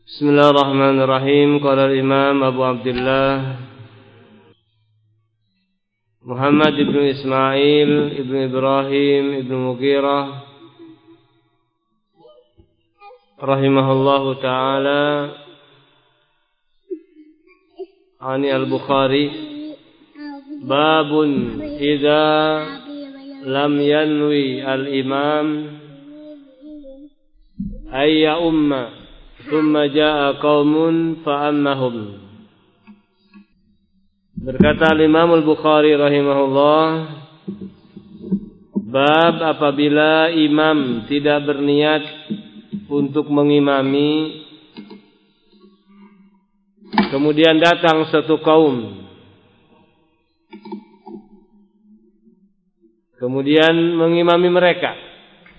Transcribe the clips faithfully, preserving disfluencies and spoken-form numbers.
Bismillahirrahmanirrahim. Qala al-Imam Abu Abdullah Muhammad ibn Ismail ibn Ibrahim ibn Mughirah rahimahullahu ta'ala ani al-Bukhari, babun idza lam yanwi al-imam ayya umma thumma jaa qaumun fa'ammahum. Berkata Imam Al-Bukhari rahimahullah, bab apabila imam tidak berniat untuk mengimami, kemudian datang satu kaum, kemudian mengimami mereka.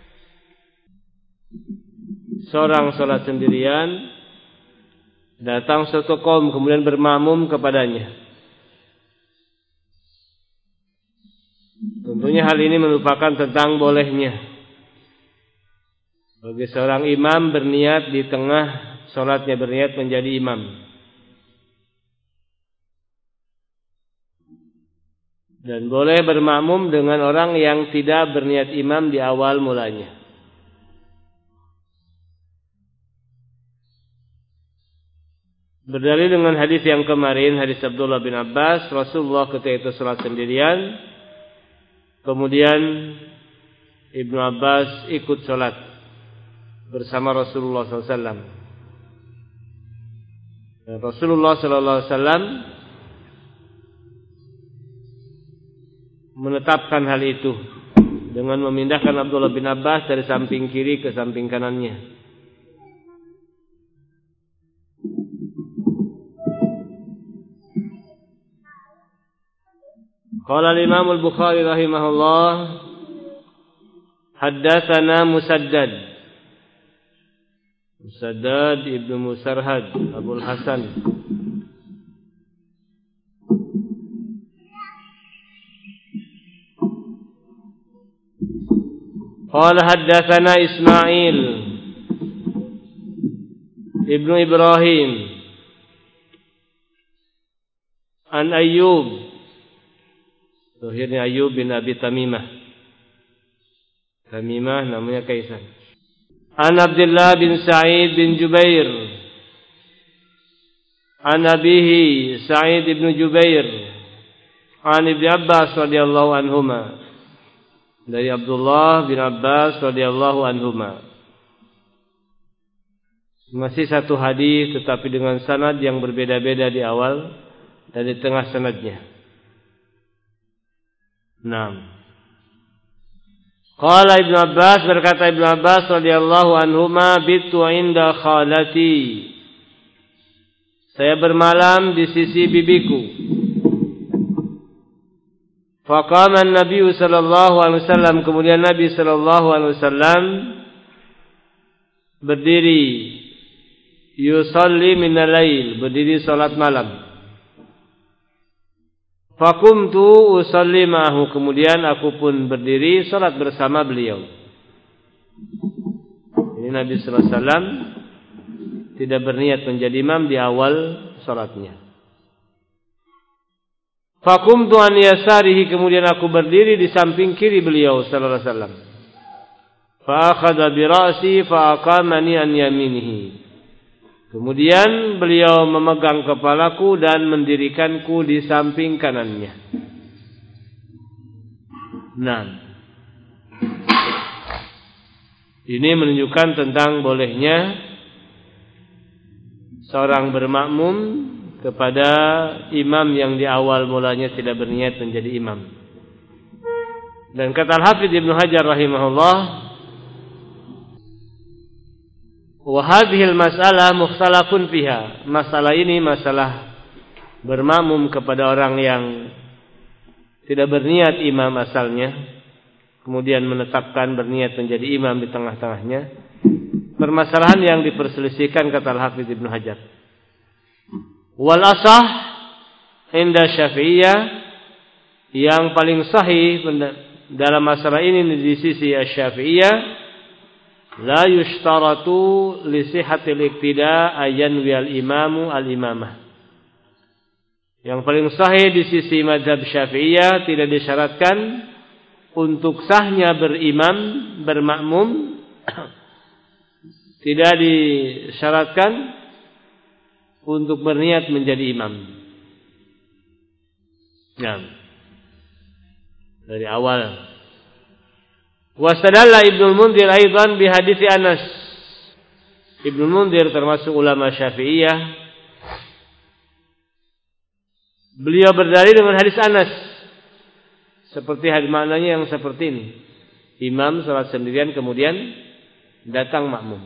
Seorang salat sendirian, datang satu kaum kemudian bermakmum kepadanya. Tentunya hal ini merupakan tentang bolehnya bagi seorang imam berniat di tengah salatnya, berniat menjadi imam. Dan boleh bermakmum dengan orang yang tidak berniat imam di awal mulanya. Berdalil dengan hadis yang kemarin, hadis Abdullah bin Abbas, Rasulullah ketika itu salat sendirian, kemudian Ibnu Abbas ikut salat bersama Rasulullah sallallahu alaihi wasallam. Dan Rasulullah sallallahu alaihi wasallam menetapkan hal itu dengan memindahkan Abdullah bin Abbas dari samping kiri ke samping kanannya. Qala al-Imam Al-Bukhari rahimahullah, haddatsana Musaddad Musaddad ibnu Musarhad Abul Hasan qala haddatsana Ismail ibnu Ibrahim an Ayyub, akhirnya Ayyub bin Abi Tamimah. Tamimah namanya Kaisan. An Abdullah bin Sa'id bin Jubair, an abihi Sa'id bin Jubair, an Ibnu Abbas radhiyallahu anhuma, dari Abdullah bin Abbas radhiyallahu anhuma. Masih satu hadis tetapi dengan sanad yang berbeda-beda di awal dan di tengah sanadnya. Naam. Qala Ibnu Abbas, berkata Ibnu Abbas radhiyallahu anhuma, bitu inda khalati, saya bermalam di sisi bibiku. Faqama an-nabiy sallallahu alaihi wasallam, kemudian Nabi sallallahu alaihi wasallam berdiri, yusalli min al-lail, berdiri salat malam. Faqumtu usalli ma'ahu, kemudian aku pun berdiri salat bersama beliau. Ini Nabi sallallahu alaihi wasallam tidak berniat menjadi imam di awal salatnya. Faqumtu an yasarihi, kemudian aku berdiri di samping kiri beliau sallallahu alaihi wasallam. Fa akhadha bi ra'si fa aqamani an yaminihi. Kemudian beliau memegang kepalaku dan mendirikanku di samping kanannya. Nah, ini menunjukkan tentang bolehnya seorang bermakmum kepada imam yang di awal mulanya tidak berniat menjadi imam. Dan kata Al-Hafidz Ibnu Hajar rahimahullah, wa hadhil mas'alah mukhtalafun fiha. Masalah ini masalah bermakmum kepada orang yang tidak berniat imam asalnya, kemudian menetapkan berniat menjadi imam di tengah-tengahnya. Permasalahan yang diperselisihkan kata Al-Hafidz Ibnu Hajar. Wal asah inda Syafi'iyah, yang paling sahih dalam masalah ini di sisi Asy-Syafi'iyah, la yushtaratu li sihhatil iqtida ayan wal imamu al imamah. Yang paling sahih di sisi mazhab Syafi'iyah tidak disyaratkan untuk sahnya berimam, bermakmum, tidak disyaratkan untuk berniat menjadi imam. Nah, dari awal. Wastadalla Ibnu Munzir aidan bi hadits Anas. Ibnu Munzir termasuk ulama Syafi'iyah. Beliau berdalil dengan hadis Anas. Seperti hadis maknanya yang seperti ini. Imam salat sendirian kemudian datang makmum.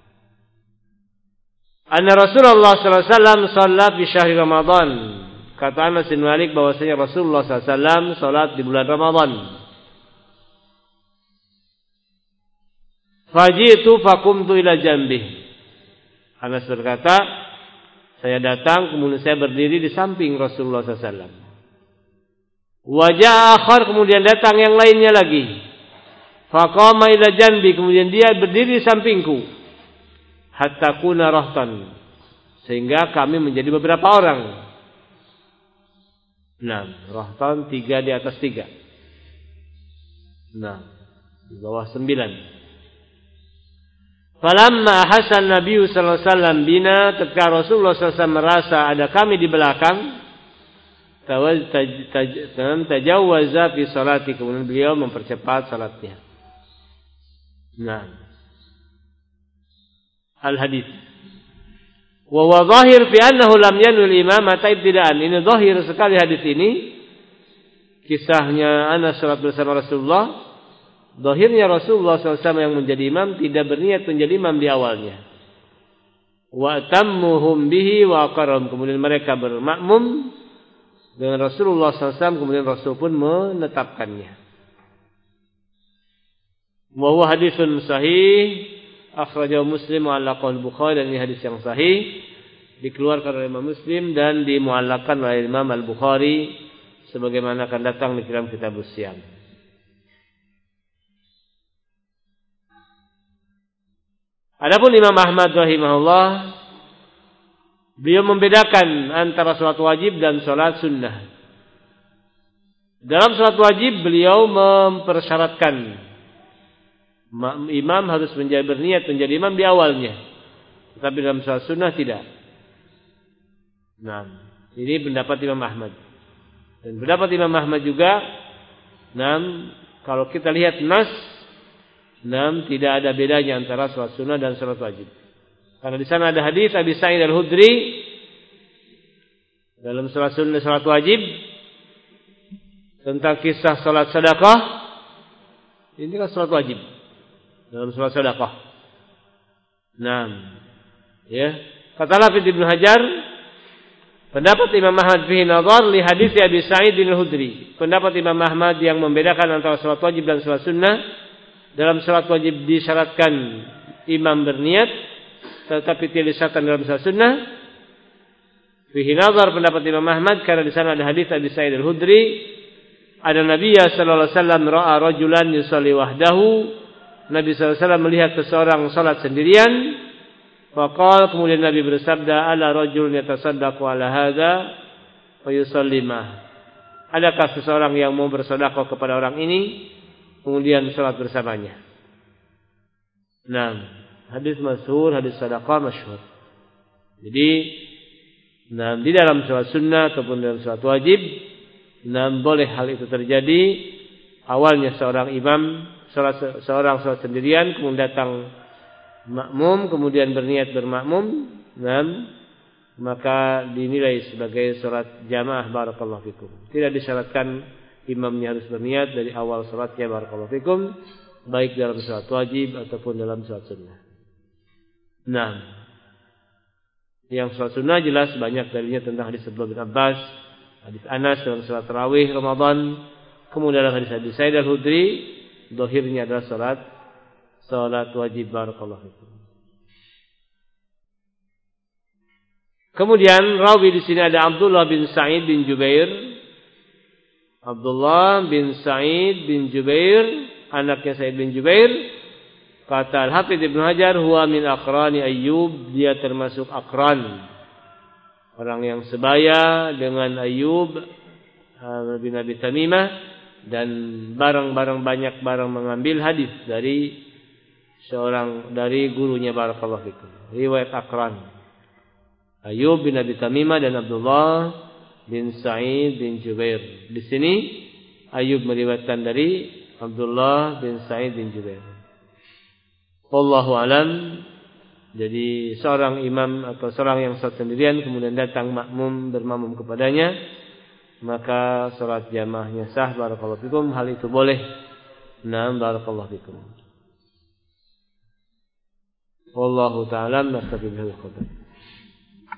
Anna Rasulullah sallallahu alaihi wasallam salat di syahr Ramadan. Kata Anas bin Malik bahwasanya Rasulullah sallallahu alaihi wasallam salat di bulan Ramadan. Fajitu fakumtu ila jambih. Anas berkata, saya datang kemudian saya berdiri di samping Rasulullah sallallahu alaihi wasallam. Wajah akhar kemudian datang yang lainnya lagi. Faqama ila janbi kemudian dia berdiri di sampingku. Hatta kuna rahtan sehingga kami menjadi beberapa orang. Nah, rahtan tiga di atas tiga. Nah, di bawah sembilan. Falamma hasan Nabi sallallahu alaihi wasallam bina ketika Rasulullah sallallahu alaihi wasallam merasa ada kami di belakang tajawwaza fi salati kemudian beliau mempercepat salatnya. Nah, al-hadis wa wa zahir fi annahu lam yanwil imamata ibtidaan. Ini zahir sekali hadis ini. Kisahnya Anas salat bersama Rasulullah. Zahirnya Rasulullah sallallahu alaihi wasallam yang menjadi imam tidak berniat menjadi imam di awalnya. Wa tammuhum bihi wa aqarram kemudian mereka bermakmum dengan Rasulullah sallallahu alaihi wasallam kemudian Rasul pun menetapkannya. Wa huwa haditsun sahih akhrajahu Muslim wa alaqahu Bukhari dan ini hadis yang sahih dikeluarkan oleh Imam Muslim dan dimuallakkan oleh Imam Al-Bukhari sebagaimana akan datang di dalam kitab Siyam. Adapun Imam Ahmad rahimahullah beliau membedakan antara salat wajib dan salat sunnah. Dalam salat wajib beliau mempersyaratkan imam harus menjadi berniat menjadi imam di awalnya. Tetapi dalam salat sunnah tidak. Nah, ini pendapat Imam Ahmad. Dan pendapat Imam Ahmad juga, nah, kalau kita lihat nas, nah, tidak ada bedanya antara salat sunnah dan salat wajib. Karena di sana ada hadis Abi Sa'id Al-Khudri dalam salat sunnah salat wajib tentang kisah salat sedekah. Ini kan salat wajib. Dalam salat sedekah. Nah, ya. Kata Hafidz Ibnu Hajar, pendapat Imam Ahmad fihi nazar li hadis Abi Sa'id Al-Khudri. Pendapat Imam Ahmad yang membedakan antara salat wajib dan salat sunnah. Dalam salat wajib disyaratkan imam berniat, tetapi tidak disyaratkan dalam salat sunnah. Fihi nazar pendapat Imam Ahmad karena di sana ada hadis Abi Sa'id Al-Khudri, ada Nabi sallallahu alaihi wasallam ra'a rajulan yusalli wahdahu. Nabi sallallahu alaihi wasallam melihat seseorang salat sendirian. Faqala kemudian Nabi bersabda, ala rajulun yatasaddaqu ala hadza fa yusallimah. Adakah seseorang yang mau bersedekah kepada orang ini kemudian salat bersamanya? Nah, hadis masyhur, hadis sedekah masyhur. Jadi, nah, di dalam salat sunnah ataupun dalam salat wajib, nah, boleh hal itu terjadi. Awalnya seorang imam salat seorang salat sendirian kemudian datang makmum kemudian berniat bermakmum, nah, maka dinilai sebagai salat jamaah barakallahu fikum. Tidak disyaratkan imamnya harus berniat dari awal salatnya barakallahu fikum, baik dalam salat wajib ataupun dalam salat sunnah. Nah, yang salat sunnah jelas banyak dalilnya tentang hadis Abdullah bin Abbas, hadis Anas dalam salat tarawih Ramadan, kemudian dalam hadis Abi Sa'id Al-Khudri, zahirnya adalah salat salat wajib barakallahu fikum. Kemudian rawi di sini ada Abdullah bin Sa'id bin Jubair. Abdullah bin Sa'id bin Jubair, anaknya Sa'id bin Jubair. Kata Al-Hafidz Ibnu Hajar, huwa min aqrani Ayyub, dia termasuk aqran, orang yang sebaya dengan Ayyub bin Abi Tamimah, dan barang-barang banyak barang mengambil hadis dari seorang dari gurunya. Barakallahu fikum. Riwayat aqran Ayyub bin Abi Tamimah dan Abdullah bin Sa'id bin Jubair. Di sini Ayyub meriwayatkan dari Abdullah bin Sa'id bin Jubair. Wallahu alam. Jadi seorang imam atau seorang yang salat sendirian kemudian datang makmum bermakmum kepadanya, maka salat jamaahnya sah. Barakallahu fikum. Hal itu boleh. Naam, barakallahu fikum. Wallahu ta'ala nastaghfiruh.